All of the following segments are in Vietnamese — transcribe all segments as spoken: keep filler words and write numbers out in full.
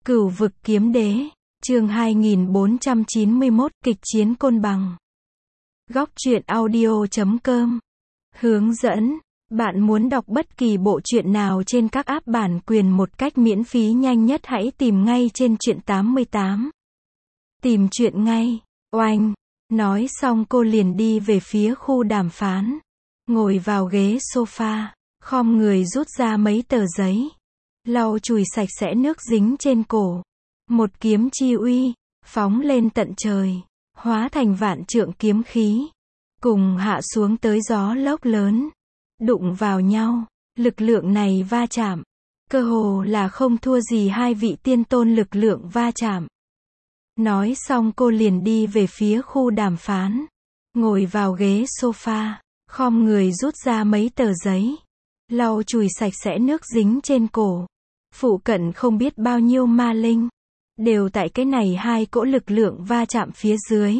Cửu vực kiếm đế, chương hai nghìn bốn trăm chín mươi mốt, kịch chiến côn bằng. Góc truyện audio chấm com. Hướng dẫn, bạn muốn đọc bất kỳ bộ truyện nào trên các app bản quyền một cách miễn phí nhanh nhất hãy tìm ngay trên truyện tám mươi tám. Tìm truyện ngay, oanh. Nói xong cô liền đi về phía khu đàm phán. Ngồi vào ghế sofa, khom người rút ra mấy tờ giấy. Lau chùi sạch sẽ nước dính trên cổ. Một kiếm chi uy, phóng lên tận trời, hóa thành vạn trượng kiếm khí. Cùng hạ xuống tới gió lốc lớn. Đụng vào nhau, lực lượng này va chạm. Cơ hồ là không thua gì hai vị tiên tôn lực lượng va chạm. Nói xong cô liền đi về phía khu đàm phán. Ngồi vào ghế sofa, khom người rút ra mấy tờ giấy. Lau chùi sạch sẽ nước dính trên cổ. Phụ cận không biết bao nhiêu ma linh. Đều tại cái này hai cỗ lực lượng va chạm phía dưới.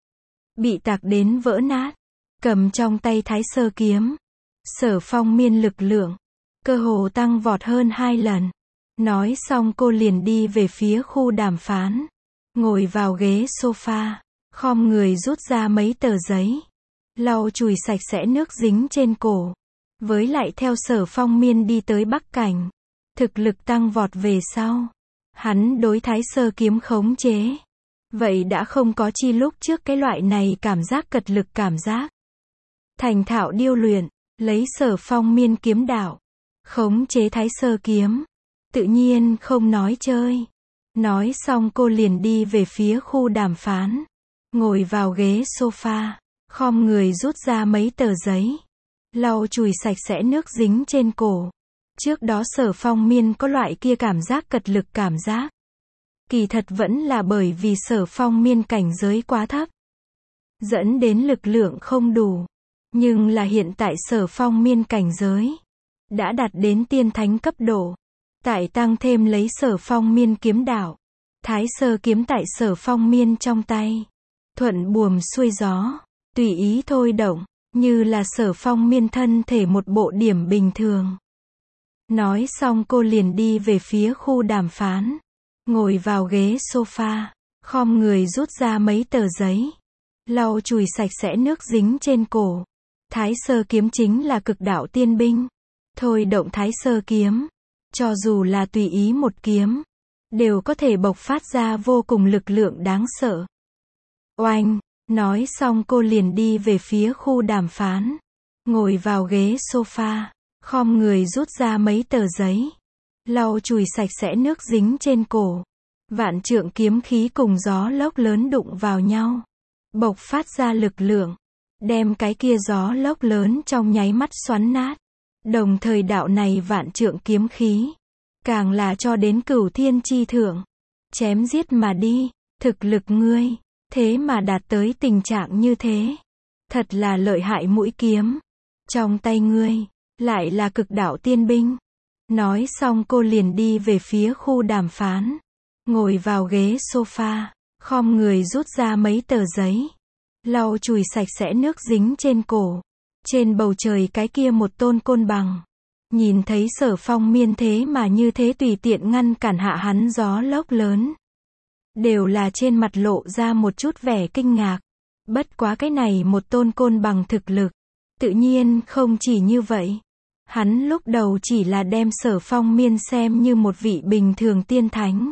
Bị tạc đến vỡ nát. Cầm trong tay Thái Sơ kiếm. Sở Phong Miên lực lượng. Cơ hồ tăng vọt hơn hai lần. Nói xong cô liền đi về phía khu đàm phán. Ngồi vào ghế sofa. Khom người rút ra mấy tờ giấy. Lau chùi sạch sẽ nước dính trên cổ. Với lại theo Sở Phong Miên đi tới Bắc Cảnh. Thực lực tăng vọt về sau. Hắn đối Thái Sơ kiếm khống chế. Vậy đã không có chi lúc trước cái loại này cảm giác cật lực cảm giác. Thành thạo điêu luyện, lấy Sở Phong Miên kiếm đạo. Khống chế Thái Sơ kiếm. Tự nhiên không nói chơi. Nói xong cô liền đi về phía khu đàm phán. Ngồi vào ghế sofa. Khom người rút ra mấy tờ giấy. Lau chùi sạch sẽ nước dính trên cổ. Trước đó Sở Phong Miên có loại kia cảm giác cật lực cảm giác. Kỳ thật vẫn là bởi vì Sở Phong Miên cảnh giới quá thấp. Dẫn đến lực lượng không đủ. Nhưng là hiện tại Sở Phong Miên cảnh giới. Đã đạt đến tiên thánh cấp độ. Tại tăng thêm lấy Sở Phong Miên kiếm đạo. Thái Sơ kiếm tại Sở Phong Miên trong tay. Thuận buồm xuôi gió. Tùy ý thôi động. Như là Sở Phong Miên thân thể một bộ điểm bình thường. Nói xong cô liền đi về phía khu đàm phán. Ngồi vào ghế sofa. Khom người rút ra mấy tờ giấy. Lau chùi sạch sẽ nước dính trên cổ. Thái Sơ kiếm chính là cực đạo tiên binh. Thôi động Thái Sơ kiếm. Cho dù là tùy ý một kiếm. Đều có thể bộc phát ra vô cùng lực lượng đáng sợ. Oanh. Nói xong cô liền đi về phía khu đàm phán. Ngồi vào ghế sofa. Khom người rút ra mấy tờ giấy. Lau chùi sạch sẽ nước dính trên cổ. Vạn trượng kiếm khí cùng gió lốc lớn đụng vào nhau. Bộc phát ra lực lượng. Đem cái kia gió lốc lớn trong nháy mắt xoắn nát. Đồng thời đạo này vạn trượng kiếm khí. Càng là cho đến cửu thiên chi thượng. Chém giết mà đi. Thực lực ngươi. Thế mà đạt tới tình trạng như thế. Thật là lợi hại mũi kiếm. Trong tay ngươi. Lại là cực đạo tiên binh. Nói xong cô liền đi về phía khu đàm phán. Ngồi vào ghế sofa. Khom người rút ra mấy tờ giấy. Lau chùi sạch sẽ nước dính trên cổ. Trên bầu trời cái kia một tôn côn bằng. Nhìn thấy Sở Phong Miên thế mà như thế tùy tiện ngăn cản hạ hắn gió lốc lớn. Đều là trên mặt lộ ra một chút vẻ kinh ngạc. Bất quá cái này một tôn côn bằng thực lực. Tự nhiên không chỉ như vậy. Hắn lúc đầu chỉ là đem Sở Phong Miên xem như một vị bình thường tiên thánh.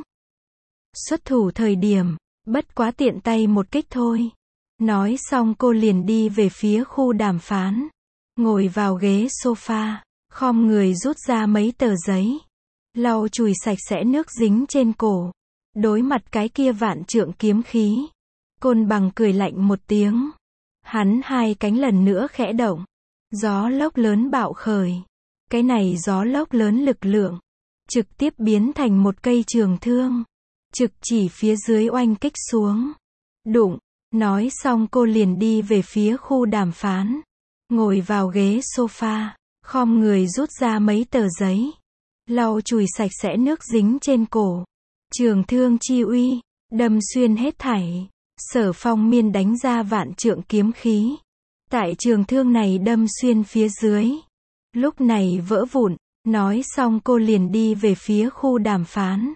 Xuất thủ thời điểm, bất quá tiện tay một kích thôi. Nói xong cô liền đi về phía khu đàm phán. Ngồi vào ghế sofa, khom người rút ra mấy tờ giấy. Lau chùi sạch sẽ nước dính trên cổ. Đối mặt cái kia vạn trượng kiếm khí. Côn bằng cười lạnh một tiếng. Hắn hai cánh lần nữa khẽ động. Gió lốc lớn bạo khởi. Cái này gió lốc lớn lực lượng. Trực tiếp biến thành một cây trường thương. Trực chỉ phía dưới oanh kích xuống. Đụng. Nói xong cô liền đi về phía khu đàm phán. Ngồi vào ghế sofa. Khom người rút ra mấy tờ giấy. Lau chùi sạch sẽ nước dính trên cổ. Trường thương chi uy. Đâm xuyên hết thảy. Sở Phong Miên đánh ra vạn trượng kiếm khí. Tại trường thương này đâm xuyên phía dưới. Lúc này vỡ vụn. Nói xong cô liền đi về phía khu đàm phán.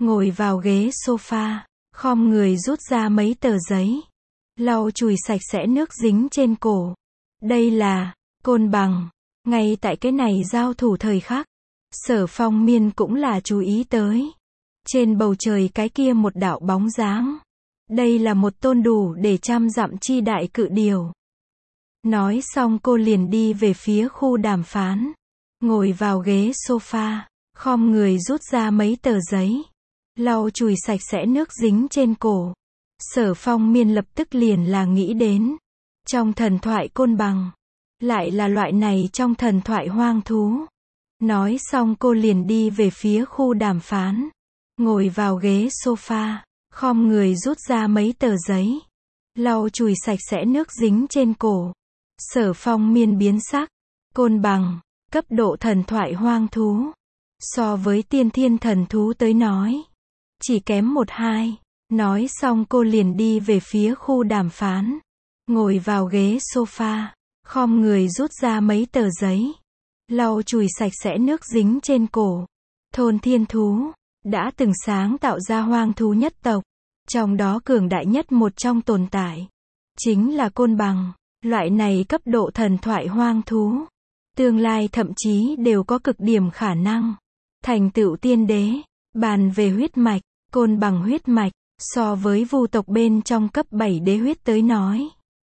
ngồi vào ghế sofa, khom người rút ra mấy tờ giấy, lau chùi sạch sẽ nước dính trên cổ. Đây là Côn Bằng. Ngay tại cái này giao thủ thời khắc, Sở Phong Miên cũng là chú ý tới. Trên bầu trời cái kia một đạo bóng dáng. Đây là một tôn đủ để trăm dặm chi đại cự điểu. Nói xong cô liền đi về phía khu đàm phán. Ngồi vào ghế sofa, khom người rút ra mấy tờ giấy, lau chùi sạch sẽ nước dính trên cổ. Sở Phong Miên lập tức liền là nghĩ đến. Trong thần thoại Côn Bằng, lại là loại này trong thần thoại hoang thú. Nói xong cô liền đi về phía khu đàm phán. Ngồi vào ghế sofa, khom người rút ra mấy tờ giấy, lau chùi sạch sẽ nước dính trên cổ. Sở Phong Miên biến sắc. Côn Bằng, cấp độ thần thoại hoang thú. So với tiên thiên thần thú tới nói, chỉ kém một hai. Nói xong cô liền đi về phía khu đàm phán. Ngồi vào ghế sofa, khom người rút ra mấy tờ giấy, lau chùi sạch sẽ nước dính trên cổ. Thôn thiên thú, đã từng sáng tạo ra hoang thú nhất tộc. Trong đó cường đại nhất một trong tồn tại, chính là Côn Bằng. Loại này cấp độ thần thoại hoang thú, tương lai thậm chí đều có cực điểm khả năng thành tựu tiên đế. Bàn về huyết mạch, Côn Bằng huyết mạch, so với vu tộc bên trong cấp bảy đế huyết tới nói,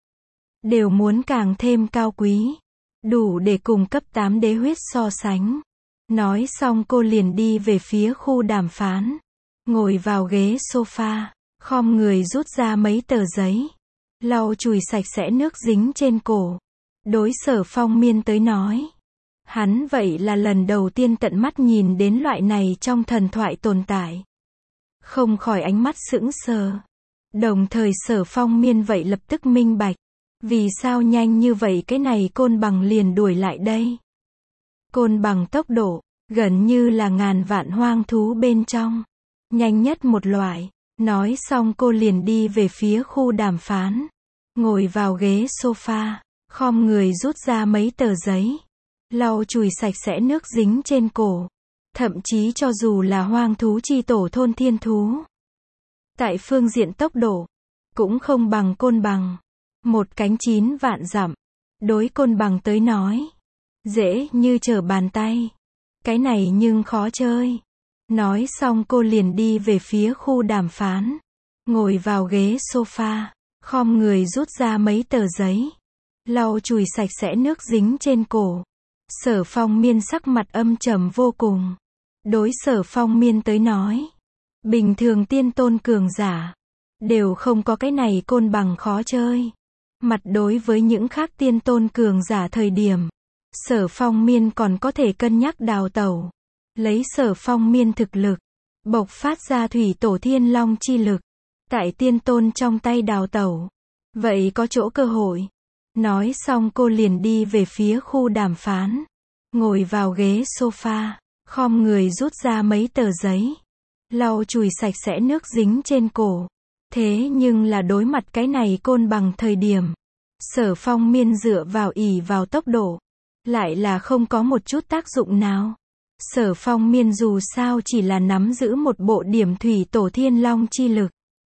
đều muốn càng thêm cao quý, đủ để cùng cấp tám đế huyết so sánh. Nói xong cô liền đi về phía khu đàm phán. Ngồi vào ghế sofa, khom người rút ra mấy tờ giấy, lau chùi sạch sẽ nước dính trên cổ. Đối Sở Phong Miên tới nói, hắn vậy là lần đầu tiên tận mắt nhìn đến loại này trong thần thoại tồn tại. Không khỏi ánh mắt sững sờ. Đồng thời Sở Phong Miên vậy lập tức minh bạch, vì sao nhanh như vậy cái này Côn Bằng liền đuổi lại đây. Côn Bằng tốc độ, gần như là ngàn vạn hoang thú bên trong, nhanh nhất một loại. Nói xong cô liền đi về phía khu đàm phán. Ngồi vào ghế sofa, khom người rút ra mấy tờ giấy, lau chùi sạch sẽ nước dính trên cổ. Thậm chí cho dù là hoang thú chi tổ thôn thiên thú, tại phương diện tốc độ, cũng không bằng Côn Bằng. Một cánh chín vạn dặm, đối Côn Bằng tới nói, dễ như trở bàn tay. Cái này nhưng khó chơi. Nói xong cô liền đi về phía khu đàm phán. Ngồi vào ghế sofa, khom người rút ra mấy tờ giấy, lau chùi sạch sẽ nước dính trên cổ. Sở Phong Miên sắc mặt âm trầm vô cùng. Đối Sở Phong Miên tới nói, bình thường tiên tôn cường giả đều không có cái này Côn Bằng khó chơi. Mặt đối với những khác tiên tôn cường giả thời điểm, Sở Phong Miên còn có thể cân nhắc đào tẩu. Lấy Sở Phong Miên thực lực, bộc phát ra thủy tổ thiên long chi lực, tại tiên tôn trong tay đào tẩu, vậy có chỗ cơ hội. Nói xong cô liền đi về phía khu đàm phán. Ngồi vào ghế sofa, khom người rút ra mấy tờ giấy, lau chùi sạch sẽ nước dính trên cổ. Thế nhưng là đối mặt cái này Côn Bằng thời điểm, Sở Phong Miên dựa vào ỷ vào tốc độ, lại là không có một chút tác dụng nào. Sở Phong Miên dù sao chỉ là nắm giữ một bộ điểm thủy tổ thiên long chi lực,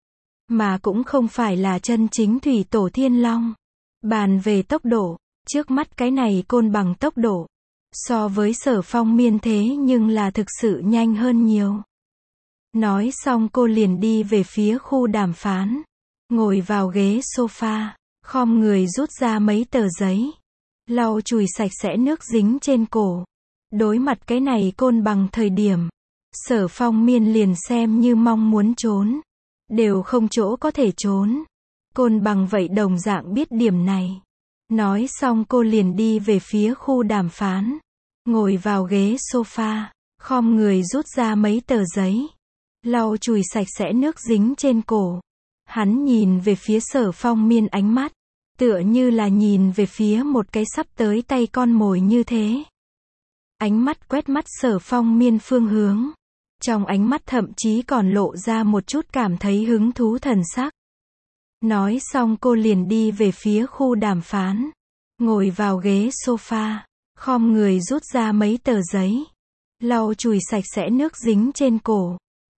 mà cũng không phải là chân chính thủy tổ thiên long. Bàn về tốc độ, trước mắt cái này Côn Bằng tốc độ, so với Sở Phong Miên thế nhưng là thực sự nhanh hơn nhiều. Nói xong cô liền đi về phía khu đàm phán. Ngồi vào ghế sofa, khom người rút ra mấy tờ giấy, lau chùi sạch sẽ nước dính trên cổ. Đối mặt cái này Côn Bằng thời điểm, Sở Phong Miên liền xem như mong muốn trốn, đều không chỗ có thể trốn. Côn Bằng vậy đồng dạng biết điểm này. Nói xong cô liền đi về phía khu đàm phán. Ngồi vào ghế sofa, khom người rút ra mấy tờ giấy, lau chùi sạch sẽ nước dính trên cổ. Hắn nhìn về phía Sở Phong Miên ánh mắt, tựa như là nhìn về phía một cái sắp tới tay con mồi như thế. Ánh mắt quét mắt Sở Phong Miên phương hướng. Trong ánh mắt thậm chí còn lộ ra một chút cảm thấy hứng thú thần sắc. Nói xong cô liền đi về phía khu đàm phán. Ngồi vào ghế sofa, khom người rút ra mấy tờ giấy, lau chùi sạch sẽ nước dính trên cổ.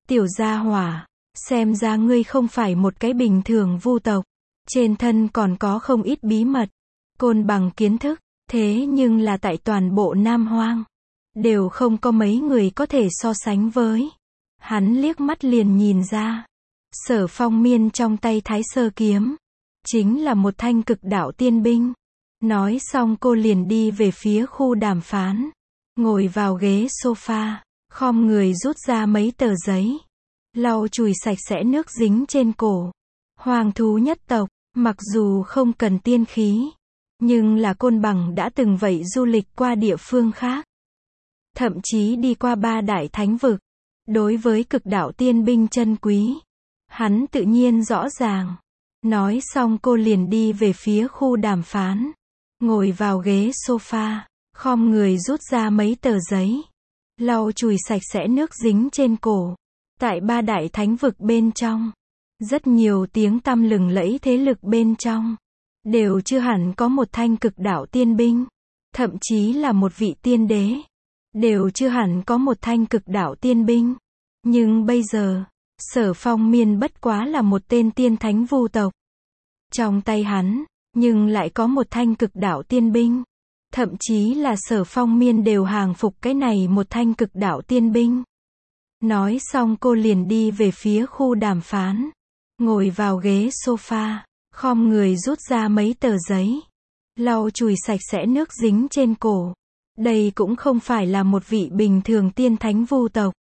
Tiểu gia hỏa, xem ra ngươi không phải một cái bình thường vu tộc. Trên thân còn có không ít bí mật. Côn bằng kiến thức, thế nhưng là tại toàn bộ Nam Hoang. Đều không có mấy người có thể so sánh với. Hắn liếc mắt liền nhìn ra. Sở Phong Miên trong tay Thái Sơ kiếm. Chính là một thanh cực đạo tiên binh. Nói xong cô liền đi về phía khu đàm phán. Ngồi vào ghế sofa. Khom người rút ra mấy tờ giấy. Lau chùi sạch sẽ nước dính trên cổ. Hoàng thú nhất tộc, mặc dù không cần tiên khí. Nhưng là côn bằng đã từng vậy du lịch qua địa phương khác. Thậm chí đi qua ba đại thánh vực. Đối với cực đạo tiên binh chân quý. Hắn tự nhiên rõ ràng. Nói xong cô liền đi về phía khu đàm phán. Ngồi vào ghế sofa. Khom người rút ra mấy tờ giấy. Lau chùi sạch sẽ nước dính trên cổ. Tại ba đại thánh vực bên trong. Rất nhiều tiếng tăm lừng lẫy thế lực bên trong. Đều chưa hẳn có một thanh cực đạo tiên binh. Thậm chí là một vị tiên đế. Đều chưa hẳn có một thanh cực đạo tiên binh. Nhưng bây giờ, Sở Phong Miên bất quá là một tên tiên thánh vu tộc. Trong tay hắn, nhưng lại có một thanh cực đạo tiên binh. Thậm chí là Sở Phong Miên đều hàng phục cái này một thanh cực đạo tiên binh. Nói xong cô liền đi về phía khu đàm phán. Ngồi vào ghế sofa, khom người rút ra mấy tờ giấy. Lau chùi sạch sẽ nước dính trên cổ. Đây cũng không phải là một vị bình thường tiên thánh vu tộc.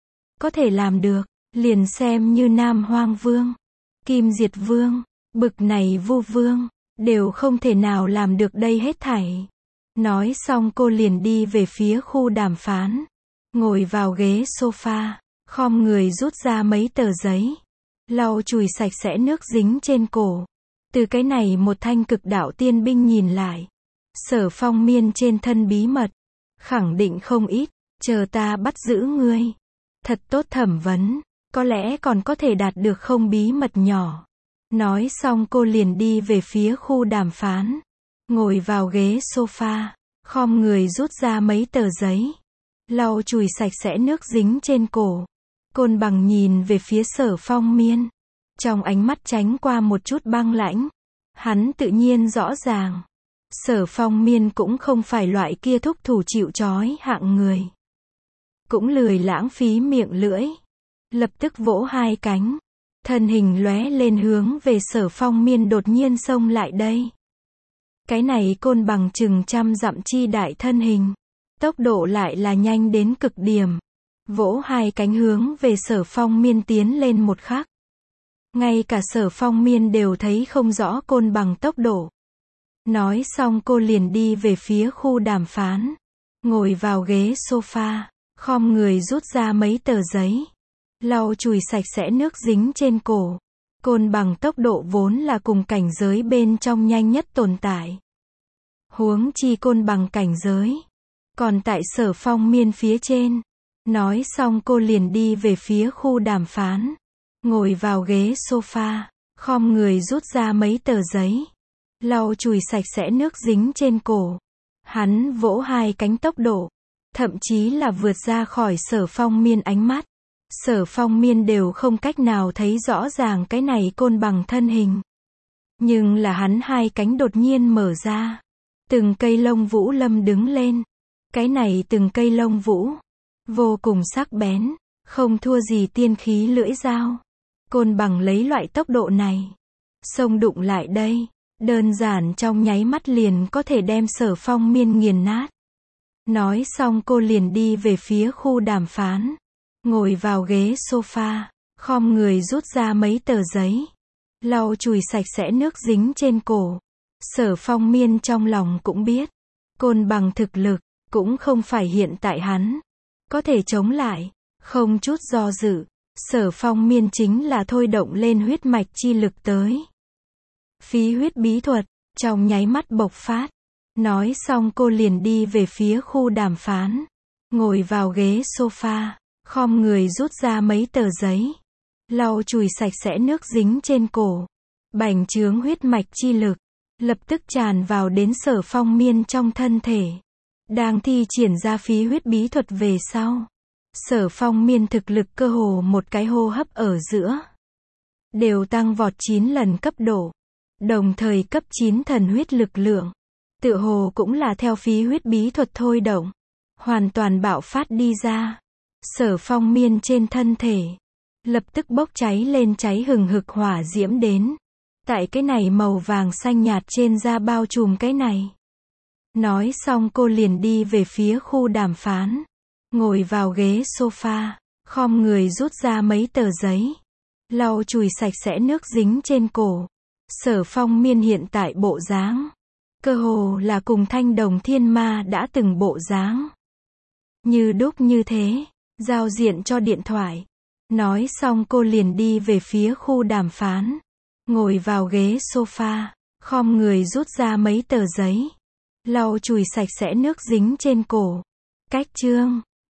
Có thể làm được, liền xem như Nam Hoang Vương, Kim Diệt Vương, bực này vu vương, đều không thể nào làm được đây hết thảy. Nói xong cô liền đi về phía khu đàm phán. Ngồi vào ghế sofa, khom người rút ra mấy tờ giấy. Lau chùi sạch sẽ nước dính trên cổ. Từ cái này một thanh cực đạo tiên binh nhìn lại. Sở Phong Miên trên thân bí mật. Khẳng định không ít, chờ ta bắt giữ ngươi. Thật tốt thẩm vấn, có lẽ còn có thể đạt được không bí mật nhỏ. Nói xong cô liền đi về phía khu đàm phán. Ngồi vào ghế sofa, khom người rút ra mấy tờ giấy. Lau chùi sạch sẽ nước dính trên cổ. Côn bằng nhìn về phía Sở Phong Miên. Trong ánh mắt tránh qua một chút băng lãnh. Hắn tự nhiên rõ ràng. Sở Phong Miên cũng không phải loại kia thúc thủ chịu trói hạng người. Cũng lười lãng phí miệng lưỡi. Lập tức vỗ hai cánh. Thân hình lóe lên hướng về Sở Phong Miên đột nhiên xông lại đây. Cái này côn bằng chừng trăm dặm chi đại thân hình. Tốc độ lại là nhanh đến cực điểm. Vỗ hai cánh hướng về Sở Phong Miên tiến lên một khắc. Ngay cả Sở Phong Miên đều thấy không rõ côn bằng tốc độ. Nói xong cô liền đi về phía khu đàm phán. Ngồi vào ghế sofa, khom người rút ra mấy tờ giấy. Lau chùi sạch sẽ nước dính trên cổ. Côn bằng tốc độ vốn là cùng cảnh giới bên trong nhanh nhất tồn tại. Huống chi côn bằng cảnh giới. Còn tại Sở Phong Miên phía trên. Nói xong cô liền đi về phía khu đàm phán. Ngồi vào ghế sofa, khom người rút ra mấy tờ giấy. Lau chùi sạch sẽ nước dính trên cổ. Hắn vỗ hai cánh tốc độ. Thậm chí là vượt ra khỏi Sở Phong Miên ánh mắt. Sở Phong Miên đều không cách nào thấy rõ ràng cái này côn bằng thân hình. Nhưng là hắn hai cánh đột nhiên mở ra. Từng cây lông vũ lâm đứng lên. Cái này từng cây lông vũ. Vô cùng sắc bén. Không thua gì tiên khí lưỡi dao. Côn bằng lấy loại tốc độ này. Xông đụng lại đây. Đơn giản trong nháy mắt liền có thể đem Sở Phong Miên nghiền nát. Nói xong cô liền đi về phía khu đàm phán. Ngồi vào ghế sofa, khom người rút ra mấy tờ giấy. Lau chùi sạch sẽ nước dính trên cổ. Sở Phong Miên trong lòng cũng biết. Côn bằng thực lực, cũng không phải hiện tại hắn. Có thể chống lại, không chút do dự. Sở Phong Miên chính là thôi động lên huyết mạch chi lực tới. Phí huyết bí thuật, trong nháy mắt bộc phát. Nói xong cô liền đi về phía khu đàm phán. Ngồi vào ghế sofa, khom người rút ra mấy tờ giấy. Lau chùi sạch sẽ nước dính trên cổ. Bành trướng huyết mạch chi lực. Lập tức tràn vào đến Sở Phong Miên trong thân thể. Đang thi triển ra phí huyết bí thuật về sau. Sở Phong Miên thực lực cơ hồ một cái hô hấp ở giữa đều tăng vọt chín lần cấp độ, đồng thời cấp chín thần huyết lực lượng, tựa hồ cũng là theo phí huyết bí thuật thôi động, hoàn toàn bạo phát đi ra. Sở Phong Miên trên thân thể lập tức bốc cháy lên cháy hừng hực hỏa diễm đến. Tại cái này màu vàng xanh nhạt trên da bao trùm cái này. Nói xong cô liền đi về phía khu đàm phán. Ngồi vào ghế sofa, khom người rút ra mấy tờ giấy. Lau chùi sạch sẽ nước dính trên cổ. Sở Phong Miên hiện tại bộ dáng, cơ hồ là cùng Thanh Đồng Thiên Ma đã từng bộ dáng. Như đúc như thế, giao diện cho điện thoại. Nói xong cô liền đi về phía khu đàm phán. Ngồi vào ghế sofa, khom người rút ra mấy tờ giấy. Lau chùi sạch sẽ nước dính trên cổ. Cách chương